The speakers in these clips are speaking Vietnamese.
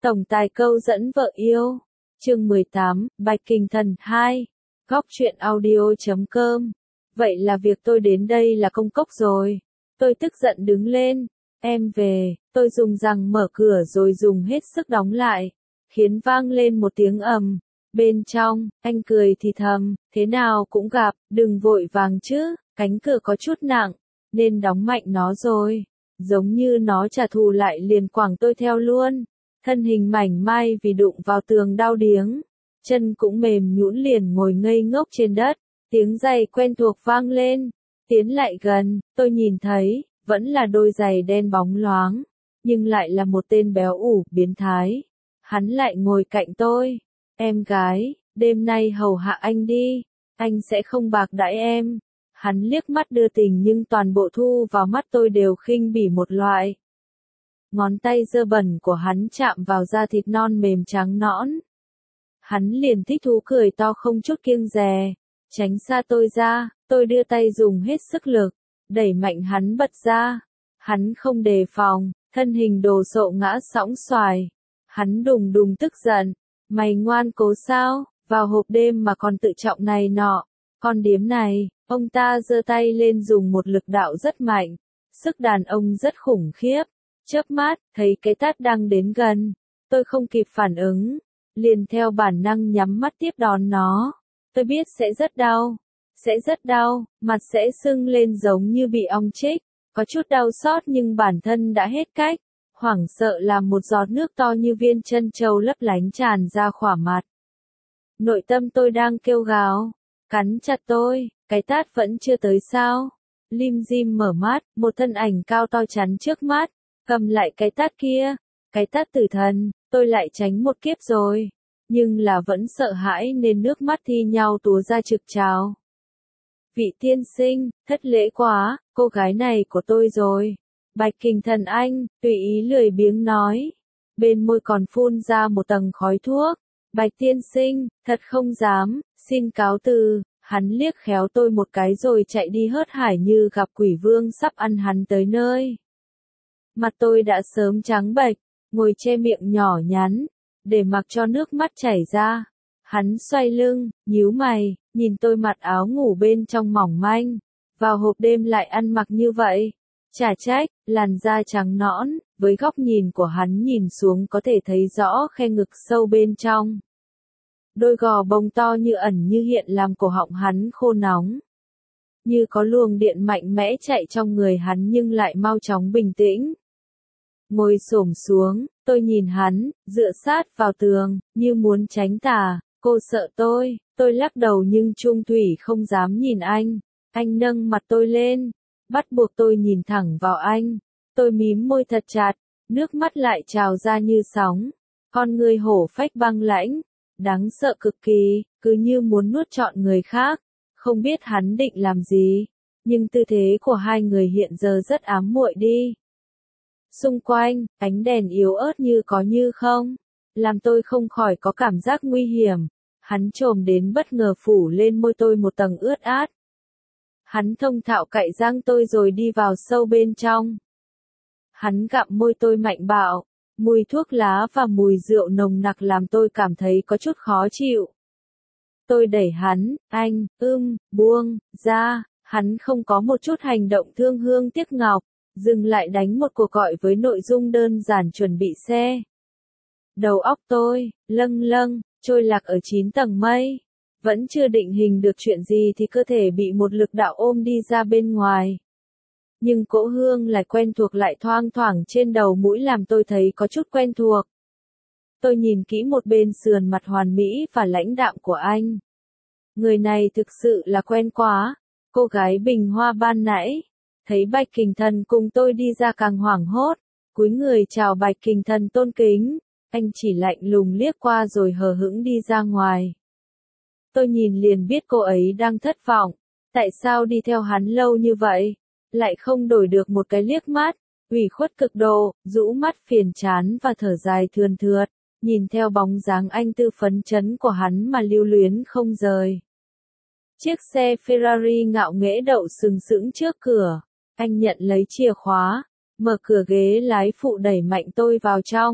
Tổng tài câu dẫn vợ yêu. Chương 18, Bạch Kình Thần 2. Góc truyện audio.com. Vậy là việc tôi đến đây là công cốc rồi. Tôi tức giận đứng lên. Em về, tôi dùng răng mở cửa rồi dùng hết sức đóng lại. Khiến vang lên một tiếng ầm. Bên trong, anh cười thì thầm, thế nào cũng gặp, đừng vội vàng chứ, cánh cửa có chút nặng, nên đóng mạnh nó rồi. Giống như nó trả thù lại liền quẳng tôi theo luôn. Thân hình mảnh mai vì đụng vào tường đau điếng. Chân cũng mềm nhũn liền ngồi ngây ngốc trên đất. Tiếng giày quen thuộc vang lên. Tiến lại gần, tôi nhìn thấy, vẫn là đôi giày đen bóng loáng. Nhưng lại là một tên béo ủ, biến thái. Hắn lại ngồi cạnh tôi. Em gái, đêm nay hầu hạ anh đi. Anh sẽ không bạc đãi em. Hắn liếc mắt đưa tình nhưng toàn bộ thu vào mắt tôi đều khinh bỉ một loại. Ngón tay dơ bẩn của hắn chạm vào da thịt non mềm trắng nõn. Hắn liền thích thú cười to không chút kiêng dè. Tránh xa tôi ra, tôi đưa tay dùng hết sức lực, đẩy mạnh hắn bật ra. Hắn không đề phòng, thân hình đồ sộ ngã sõng xoài. Hắn đùng đùng tức giận. Mày ngoan cố sao, vào hộp đêm mà còn tự trọng này nọ. Con điếm này, ông ta giơ tay lên dùng một lực đạo rất mạnh. Sức đàn ông rất khủng khiếp. Chớp mắt, thấy cái tát đang đến gần. Tôi không kịp phản ứng. Liền theo bản năng nhắm mắt tiếp đón nó. Tôi biết sẽ rất đau. Sẽ rất đau, mặt sẽ sưng lên giống như bị ong chích. Có chút đau xót nhưng bản thân đã hết cách. Hoảng sợ làm một giọt nước to như viên trân châu lấp lánh tràn ra khỏa mặt. Nội tâm tôi đang kêu gào. Cắn chặt tôi, cái tát vẫn chưa tới sao. Lim dim mở mắt, một thân ảnh cao to chắn trước mắt. Cầm lại cái tát kia. Cái tát tử thần, tôi lại tránh một kiếp rồi. Nhưng là vẫn sợ hãi nên nước mắt thi nhau túa ra trực trào. Vị tiên sinh, thất lễ quá, cô gái này của tôi rồi. Bạch Kình Thần anh, tùy ý lười biếng nói. Bên môi còn phun ra một tầng khói thuốc. Bạch tiên sinh, thật không dám, xin cáo từ. Hắn liếc khéo tôi một cái rồi chạy đi hớt hải như gặp quỷ vương sắp ăn hắn tới nơi. Mặt tôi đã sớm trắng bệch, ngồi che miệng nhỏ nhắn, để mặc cho nước mắt chảy ra. Hắn xoay lưng, nhíu mày, nhìn tôi mặc áo ngủ bên trong mỏng manh. Vào hộp đêm lại ăn mặc như vậy. Chả trách, làn da trắng nõn, với góc nhìn của hắn nhìn xuống có thể thấy rõ khe ngực sâu bên trong. Đôi gò bông to như ẩn như hiện làm cổ họng hắn khô nóng. Như có luồng điện mạnh mẽ chạy trong người hắn nhưng lại mau chóng bình tĩnh. Ngồi xổm xuống, tôi nhìn hắn, dựa sát vào tường, như muốn tránh tà. Cô sợ tôi lắc đầu nhưng trung thủy không dám nhìn anh. Anh nâng mặt tôi lên, bắt buộc tôi nhìn thẳng vào anh. Tôi mím môi thật chặt, nước mắt lại trào ra như sóng. Con người hổ phách băng lãnh, đáng sợ cực kỳ, cứ như muốn nuốt trọn người khác. Không biết hắn định làm gì, nhưng tư thế của hai người hiện giờ rất ám muội đi. Xung quanh, ánh đèn yếu ớt như có như không, làm tôi không khỏi có cảm giác nguy hiểm. Hắn chồm đến bất ngờ phủ lên môi tôi một tầng ướt át. Hắn thông thạo cạy răng tôi rồi đi vào sâu bên trong. Hắn gặm môi tôi mạnh bạo, mùi thuốc lá và mùi rượu nồng nặc làm tôi cảm thấy có chút khó chịu. Tôi đẩy hắn, anh, buông, ra, hắn không có một chút hành động thương hương tiếc ngọc, dừng lại đánh một cuộc gọi với nội dung đơn giản chuẩn bị xe. Đầu óc tôi, lâng, trôi lạc ở 9 tầng mây. Vẫn chưa định hình được chuyện gì thì cơ thể bị một lực đạo ôm đi ra bên ngoài. Nhưng cỗ hương lại quen thuộc lại thoang thoảng trên đầu mũi làm tôi thấy có chút quen thuộc. Tôi nhìn kỹ một bên sườn mặt hoàn mỹ và lãnh đạm của anh. Người này thực sự là quen quá. Cô gái bình hoa ban nãy. Thấy Bạch Kình Thần cùng tôi đi ra càng hoảng hốt. Cúi người chào Bạch Kình Thần tôn kính. Anh chỉ lạnh lùng liếc qua rồi hờ hững đi ra ngoài. Tôi nhìn liền biết cô ấy đang thất vọng. Tại sao đi theo hắn lâu như vậy? Lại không đổi được một cái liếc mắt. Ủy khuất cực độ, rũ mắt phiền chán và thở dài thườn thượt. Nhìn theo bóng dáng anh tư phấn chấn của hắn mà lưu luyến không rời. Chiếc xe Ferrari ngạo nghễ đậu sừng sững trước cửa. Anh nhận lấy chìa khóa, mở cửa ghế lái phụ đẩy mạnh tôi vào trong.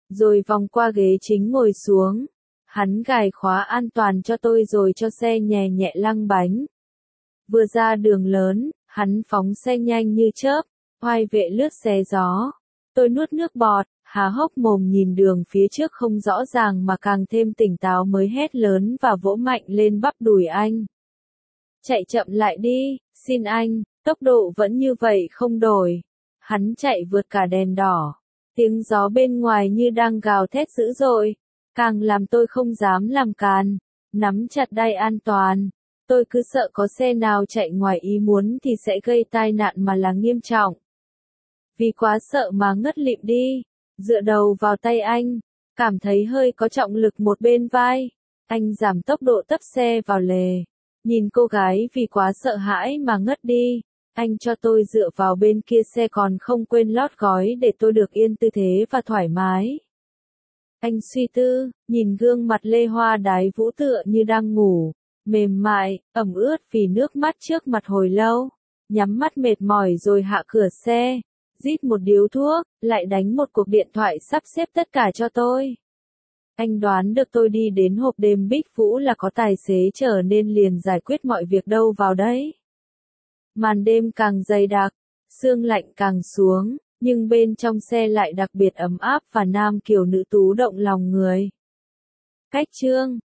rồi vòng qua ghế chính ngồi xuống. Hắn gài khóa an toàn cho tôi rồi cho xe nhẹ nhẹ lăng bánh. Vừa ra đường lớn, hắn phóng xe nhanh như chớp, oai vệ lướt xé gió. Tôi nuốt nước bọt, há hốc mồm nhìn đường phía trước không rõ ràng mà càng thêm tỉnh táo mới hét lớn và vỗ mạnh lên bắp đùi anh. Chạy chậm lại đi, xin anh, tốc độ vẫn như vậy không đổi. Hắn chạy vượt cả đèn đỏ. Tiếng gió bên ngoài như đang gào thét dữ dội, càng làm tôi không dám làm càn, nắm chặt đai an toàn. Tôi cứ sợ có xe nào chạy ngoài ý muốn thì sẽ gây tai nạn mà là nghiêm trọng. Vì quá sợ mà ngất lịm đi, dựa đầu vào tay anh, cảm thấy hơi có trọng lực một bên vai. Anh giảm tốc độ tấp xe vào lề. Nhìn cô gái vì quá sợ hãi mà ngất đi, anh cho tôi dựa vào bên kia xe còn không quên lót gói để tôi được yên tư thế và thoải mái. Anh suy tư, nhìn gương mặt Lê Hoa Đái Vũ tựa như đang ngủ, mềm mại, ẩm ướt vì nước mắt trước mặt hồi lâu, nhắm mắt mệt mỏi rồi hạ cửa xe, rít một điếu thuốc, lại đánh một cuộc điện thoại sắp xếp tất cả cho tôi. Anh đoán được tôi đi đến hộp đêm Bích Vũ là có tài xế chở nên liền giải quyết mọi việc đâu vào đấy. Màn đêm càng dày đặc, sương lạnh càng xuống, nhưng bên trong xe lại đặc biệt ấm áp và nam kiều nữ tú động lòng người. Cách chương